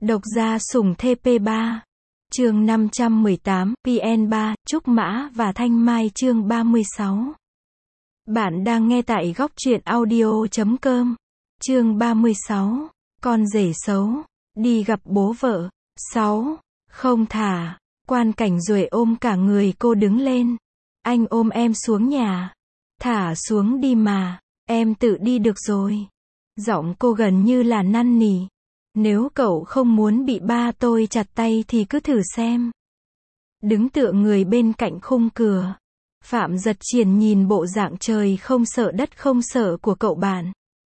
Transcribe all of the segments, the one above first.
Độc gia sủng TP3. Chương 518, PN3, Trúc Mã và Thanh Mai chương 36. Bạn đang nghe tại góc truyện audio.com. Chương 36. Con rể xấu. Đi gặp bố vợ. 6. Không thả. Quan Cảnh Duệ ôm cả người cô đứng lên. Anh ôm em xuống nhà. Thả xuống đi mà. Em tự đi được rồi. Giọng cô gần như là năn nỉ. Nếu cậu không muốn bị ba tôi chặt tay thì cứ thử xem. Đứng tựa người bên cạnh khung cửa. Phạm Giật Triền nhìn bộ dạng trời không sợ đất không sợ của cậu bạn.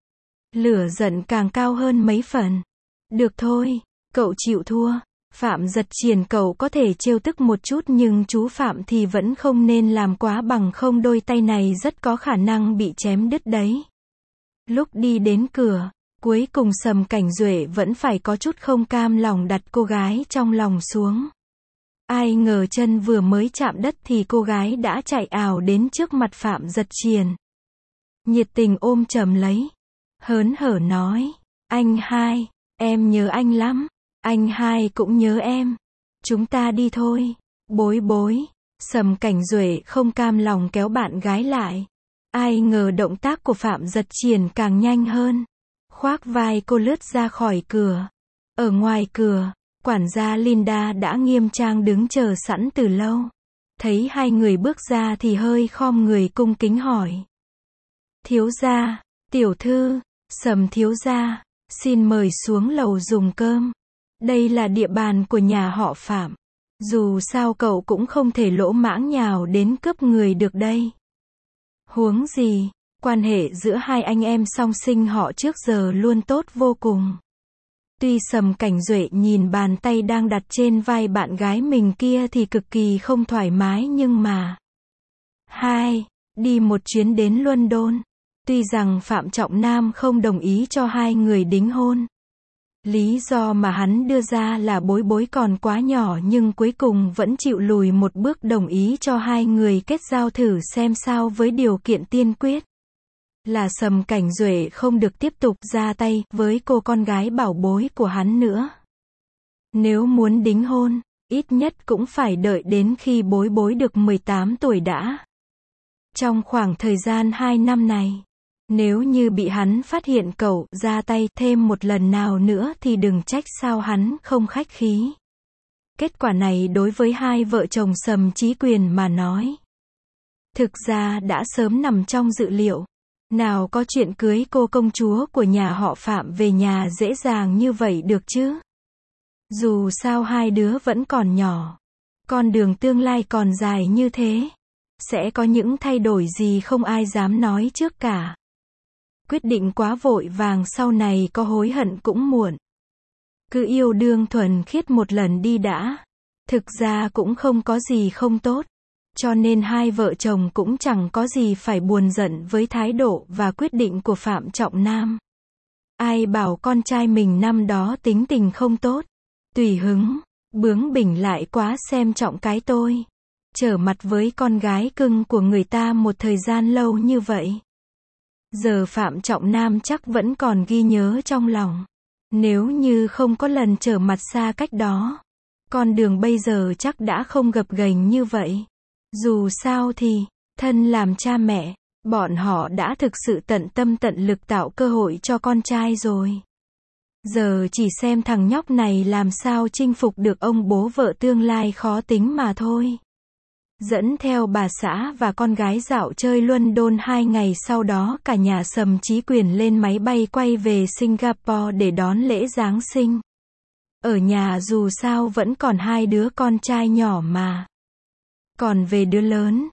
Lửa giận càng cao hơn mấy phần. Được thôi, cậu chịu thua. Phạm Giật Triền cậu có thể trêu tức một chút nhưng chú Phạm thì vẫn không nên làm quá, bằng không đôi tay này rất có khả năng bị chém đứt đấy. Lúc đi đến cửa, cuối cùng Sầm Cảnh Duệ vẫn phải có chút không cam lòng đặt cô gái trong lòng xuống. Ai ngờ chân vừa mới chạm đất thì cô gái đã chạy ào đến trước mặt Phạm Giật Triền. Nhiệt tình ôm chầm lấy. Hớn hở nói. Anh hai, em nhớ anh lắm. Anh hai cũng nhớ em. Chúng ta đi thôi. Bối bối. Sầm Cảnh Duệ không cam lòng kéo bạn gái lại. Ai ngờ động tác của Phạm Giật Triền càng nhanh hơn. Khoác vai cô lướt ra khỏi cửa. Ở ngoài cửa, quản gia Linda đã nghiêm trang đứng chờ sẵn từ lâu. Thấy hai người bước ra thì hơi khom người cung kính hỏi. Thiếu gia, tiểu thư, Sầm thiếu gia, xin mời xuống lầu dùng cơm. Đây là địa bàn của nhà họ Phạm. Dù sao cậu cũng không thể lỗ mãng nhào đến cướp người được đây. Huống gì, quan hệ giữa hai anh em song sinh họ trước giờ luôn tốt vô cùng. Tuy Sầm Cảnh Duệ nhìn bàn tay đang đặt trên vai bạn gái mình kia thì cực kỳ không thoải mái, nhưng mà đi một chuyến đến London. Tuy rằng Phạm Trọng Nam không đồng ý cho hai người đính hôn. Lý do mà hắn đưa ra là bối bối còn quá nhỏ, nhưng cuối cùng vẫn chịu lùi một bước đồng ý cho hai người kết giao thử xem sao, với điều kiện tiên quyết là Sầm Cảnh Duệ không được tiếp tục ra tay với cô con gái bảo bối của hắn nữa. Nếu muốn đính hôn, ít nhất cũng phải đợi đến khi bối bối được 18 tuổi đã. Trong khoảng thời gian 2 năm này, nếu như bị hắn phát hiện cậu ra tay thêm một lần nào nữa thì đừng trách sao hắn không khách khí. Kết quả này đối với hai vợ chồng Sầm Chí Quyền mà nói, thực ra đã sớm nằm trong dự liệu. Nào có chuyện cưới cô công chúa của nhà họ Phạm về nhà dễ dàng như vậy được chứ. Dù sao hai đứa vẫn còn nhỏ. Con đường tương lai còn dài như thế. Sẽ có những thay đổi gì không ai dám nói trước cả. Quyết định quá vội vàng sau này có hối hận cũng muộn. Cứ yêu đương thuần khiết một lần đi đã. Thực ra cũng không có gì không tốt. Cho nên hai vợ chồng cũng chẳng có gì phải buồn giận với thái độ và quyết định của Phạm Trọng Nam. Ai bảo con trai mình năm đó tính tình không tốt. Tùy hứng, bướng bỉnh lại quá xem trọng cái tôi. Trở mặt với con gái cưng của người ta một thời gian lâu như vậy. Giờ Phạm Trọng Nam chắc vẫn còn ghi nhớ trong lòng. Nếu như không có lần trở mặt xa cách đó, con đường bây giờ chắc đã không gập ghềnh như vậy. Dù sao thì, thân làm cha mẹ, bọn họ đã thực sự tận tâm tận lực tạo cơ hội cho con trai rồi. Giờ chỉ xem thằng nhóc này làm sao chinh phục được ông bố vợ tương lai khó tính mà thôi. Dẫn theo bà xã và con gái dạo chơi London 2 ngày, sau đó cả nhà Sầm Chí Quyền lên máy bay quay về Singapore để đón lễ Giáng sinh. Ở nhà dù sao vẫn còn hai đứa con trai nhỏ mà. Còn về đứa lớn,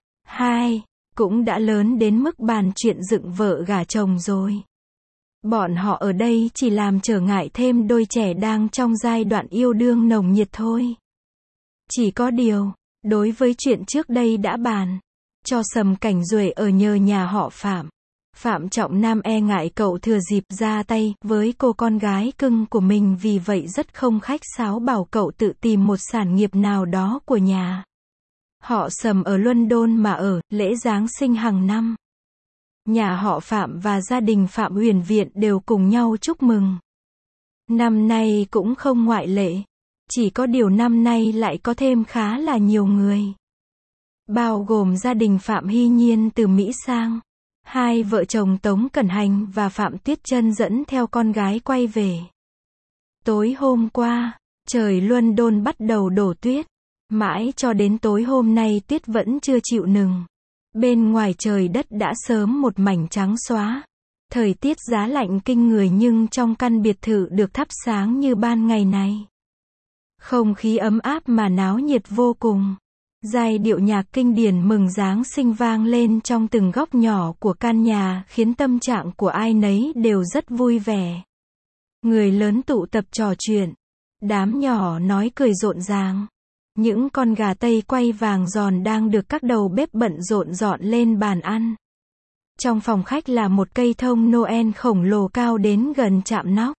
cũng đã lớn đến mức bàn chuyện dựng vợ gả chồng rồi. Bọn họ ở đây chỉ làm trở ngại thêm đôi trẻ đang trong giai đoạn yêu đương nồng nhiệt thôi. Chỉ có điều, đối với chuyện trước đây đã bàn, cho Sầm Cảnh Duệ ở nhờ nhà họ Phạm. Phạm Trọng Nam e ngại cậu thừa dịp ra tay với cô con gái cưng của mình, vì vậy rất không khách sáo bảo cậu tự tìm một sản nghiệp nào đó của nhà họ Sầm ở London mà ở lễ Giáng sinh hàng năm. Nhà họ Phạm và gia đình Phạm Huyền Viện đều cùng nhau chúc mừng. Năm nay cũng không ngoại lệ. Chỉ có điều năm nay lại có thêm khá là nhiều người. Bao gồm gia đình Phạm Hy Nhiên từ Mỹ sang. Hai vợ chồng Tống Cẩn Hành và Phạm Tuyết Chân dẫn theo con gái quay về. Tối hôm qua, trời London bắt đầu đổ tuyết. Mãi cho đến tối hôm nay tuyết vẫn chưa chịu ngừng. Bên ngoài trời đất đã sớm một mảnh trắng xóa. Thời tiết giá lạnh kinh người nhưng trong căn biệt thự được thắp sáng như ban ngày này. Không khí ấm áp mà náo nhiệt vô cùng. Giai điệu nhạc kinh điển mừng Giáng sinh vang lên trong từng góc nhỏ của căn nhà khiến tâm trạng của ai nấy đều rất vui vẻ. Người lớn tụ tập trò chuyện. Đám nhỏ nói cười rộn ràng. Những con gà Tây quay vàng giòn đang được các đầu bếp bận rộn dọn lên bàn ăn. Trong phòng khách là một cây thông Noel khổng lồ cao đến gần chạm nóc.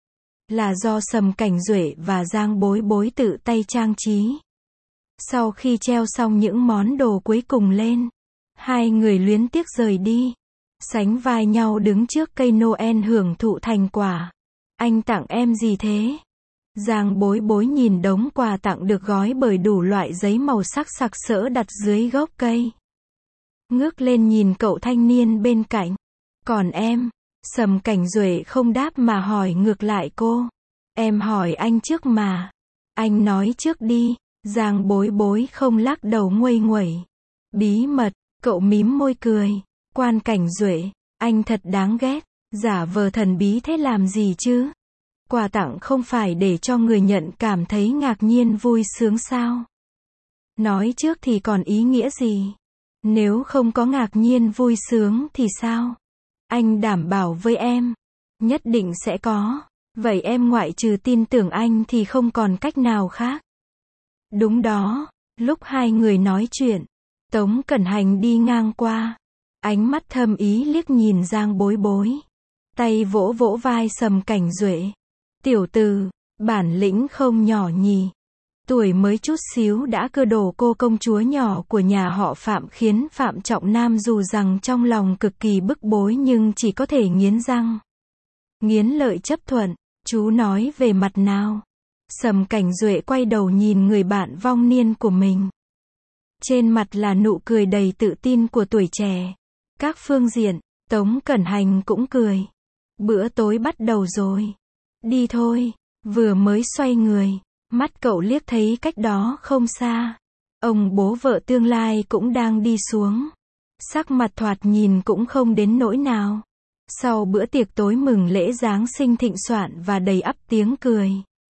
Là do Sầm Cảnh Duệ và Giang Bối Bối tự tay trang trí. Sau khi treo xong những món đồ cuối cùng lên, hai người luyến tiếc rời đi. Sánh vai nhau đứng trước cây Noel hưởng thụ thành quả. Anh tặng em gì thế? Giang Bối Bối nhìn đống quà tặng được gói bởi đủ loại giấy màu sắc sặc sỡ đặt dưới gốc cây. Ngước lên nhìn cậu thanh niên bên cạnh. Còn em? Sầm Cảnh Duệ không đáp mà hỏi ngược lại cô. Em hỏi anh trước mà. Anh nói trước đi. Giang Bối Bối không lắc đầu nguây nguẩy. Bí mật, cậu mím môi cười. Quan Cảnh Duệ, anh thật đáng ghét. Giả vờ thần bí thế làm gì chứ? Quà tặng không phải để cho người nhận cảm thấy ngạc nhiên vui sướng sao? Nói trước thì còn ý nghĩa gì? Nếu không có ngạc nhiên vui sướng thì sao? Anh đảm bảo với em, nhất định sẽ có. Vậy em ngoại trừ tin tưởng anh thì không còn cách nào khác. Đúng đó, lúc hai người nói chuyện, Tống Cẩn Hành đi ngang qua. Ánh mắt thâm ý liếc nhìn Giang Bối Bối. Tay vỗ vỗ vai Sầm Cảnh Duệ. Tiểu tử, bản lĩnh không nhỏ nhỉ. Tuổi mới chút xíu đã cưa đổ cô công chúa nhỏ của nhà họ Phạm khiến Phạm Trọng Nam dù rằng trong lòng cực kỳ bức bối nhưng chỉ có thể nghiến răng. Nghiến lợi chấp thuận, chú nói về mặt nào? Sầm Cảnh Duệ quay đầu nhìn người bạn vong niên của mình. Trên mặt là nụ cười đầy tự tin của tuổi trẻ. Các phương diện, Tống Cẩn Hành cũng cười. Bữa tối bắt đầu rồi. Đi thôi. Vừa mới xoay người, mắt cậu liếc thấy cách đó không xa. Ông bố vợ tương lai cũng đang đi xuống. Sắc mặt thoạt nhìn cũng không đến nỗi nào. Sau bữa tiệc tối mừng lễ Giáng sinh thịnh soạn và đầy ắp tiếng cười.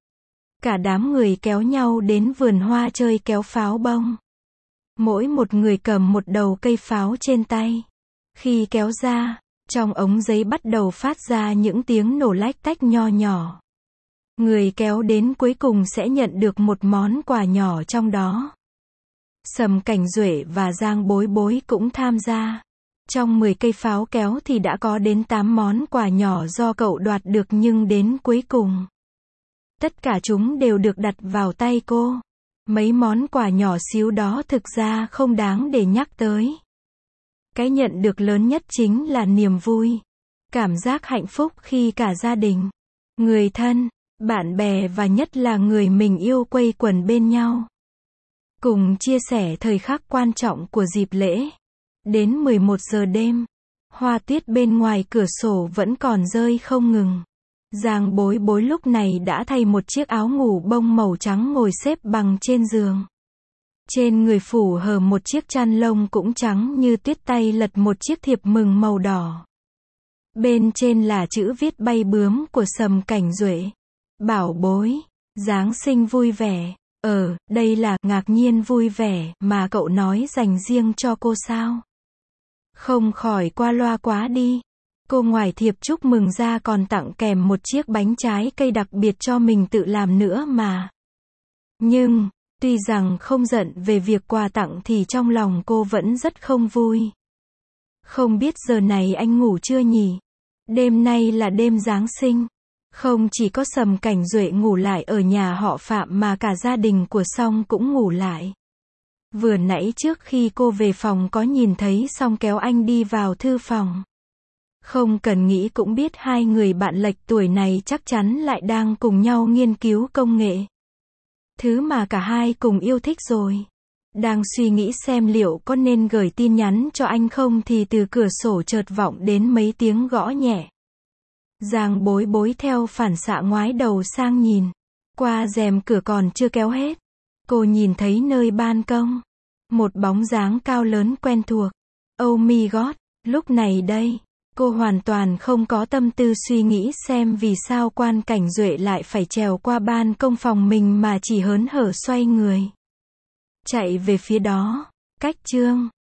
Cả đám người kéo nhau đến vườn hoa chơi kéo pháo bông. Mỗi một người cầm một đầu cây pháo trên tay. Khi kéo ra, trong ống giấy bắt đầu phát ra những tiếng nổ lách tách nho nhỏ. Người kéo đến cuối cùng sẽ nhận được một món quà nhỏ trong đó. Sầm Cảnh Duệ và Giang Bối Bối cũng tham gia. Trong 10 cây pháo kéo thì đã có đến 8 món quà nhỏ do cậu đoạt được nhưng đến cuối cùng, tất cả chúng đều được đặt vào tay cô. Mấy món quà nhỏ xíu đó thực ra không đáng để nhắc tới. Cái nhận được lớn nhất chính là niềm vui. Cảm giác hạnh phúc khi cả gia đình, người thân, bạn bè và nhất là người mình yêu quây quần bên nhau. Cùng chia sẻ thời khắc quan trọng của dịp lễ. Đến 11 giờ đêm, hoa tuyết bên ngoài cửa sổ vẫn còn rơi không ngừng. Giang Bối Bối lúc này đã thay một chiếc áo ngủ bông màu trắng ngồi xếp bằng trên giường. Trên người phủ hở một chiếc chăn lông cũng trắng như tuyết, tay lật một chiếc thiệp mừng màu đỏ. Bên trên là chữ viết bay bướm của Sầm Cảnh Duệ. Bảo bối, Giáng sinh vui vẻ. Đây là ngạc nhiên vui vẻ mà cậu nói dành riêng cho cô sao? Không khỏi qua loa quá đi. Cô ngoài thiệp chúc mừng ra còn tặng kèm một chiếc bánh trái cây đặc biệt cho mình tự làm nữa mà. Nhưng, tuy rằng không giận về việc quà tặng thì trong lòng cô vẫn rất không vui. Không biết giờ này anh ngủ chưa nhỉ? Đêm nay là đêm Giáng sinh. Không chỉ có Sầm Cảnh Duệ ngủ lại ở nhà họ Phạm mà cả gia đình của Song cũng ngủ lại. Vừa nãy trước khi cô về phòng có nhìn thấy Song kéo anh đi vào thư phòng. Không cần nghĩ cũng biết hai người bạn lệch tuổi này chắc chắn lại đang cùng nhau nghiên cứu công nghệ. Thứ mà cả hai cùng yêu thích rồi. Đang suy nghĩ xem liệu có nên gửi tin nhắn cho anh không thì từ cửa sổ chợt vọng đến mấy tiếng gõ nhẹ. Giang Bối Bối theo phản xạ ngoái đầu sang nhìn. Qua rèm cửa còn chưa kéo hết. Cô nhìn thấy nơi ban công. Một bóng dáng cao lớn quen thuộc. Oh my god, lúc này đây. Cô hoàn toàn không có tâm tư suy nghĩ xem vì sao Quan Cảnh Duệ lại phải trèo qua ban công phòng mình mà chỉ hớn hở xoay người. Chạy về phía đó. Cách chương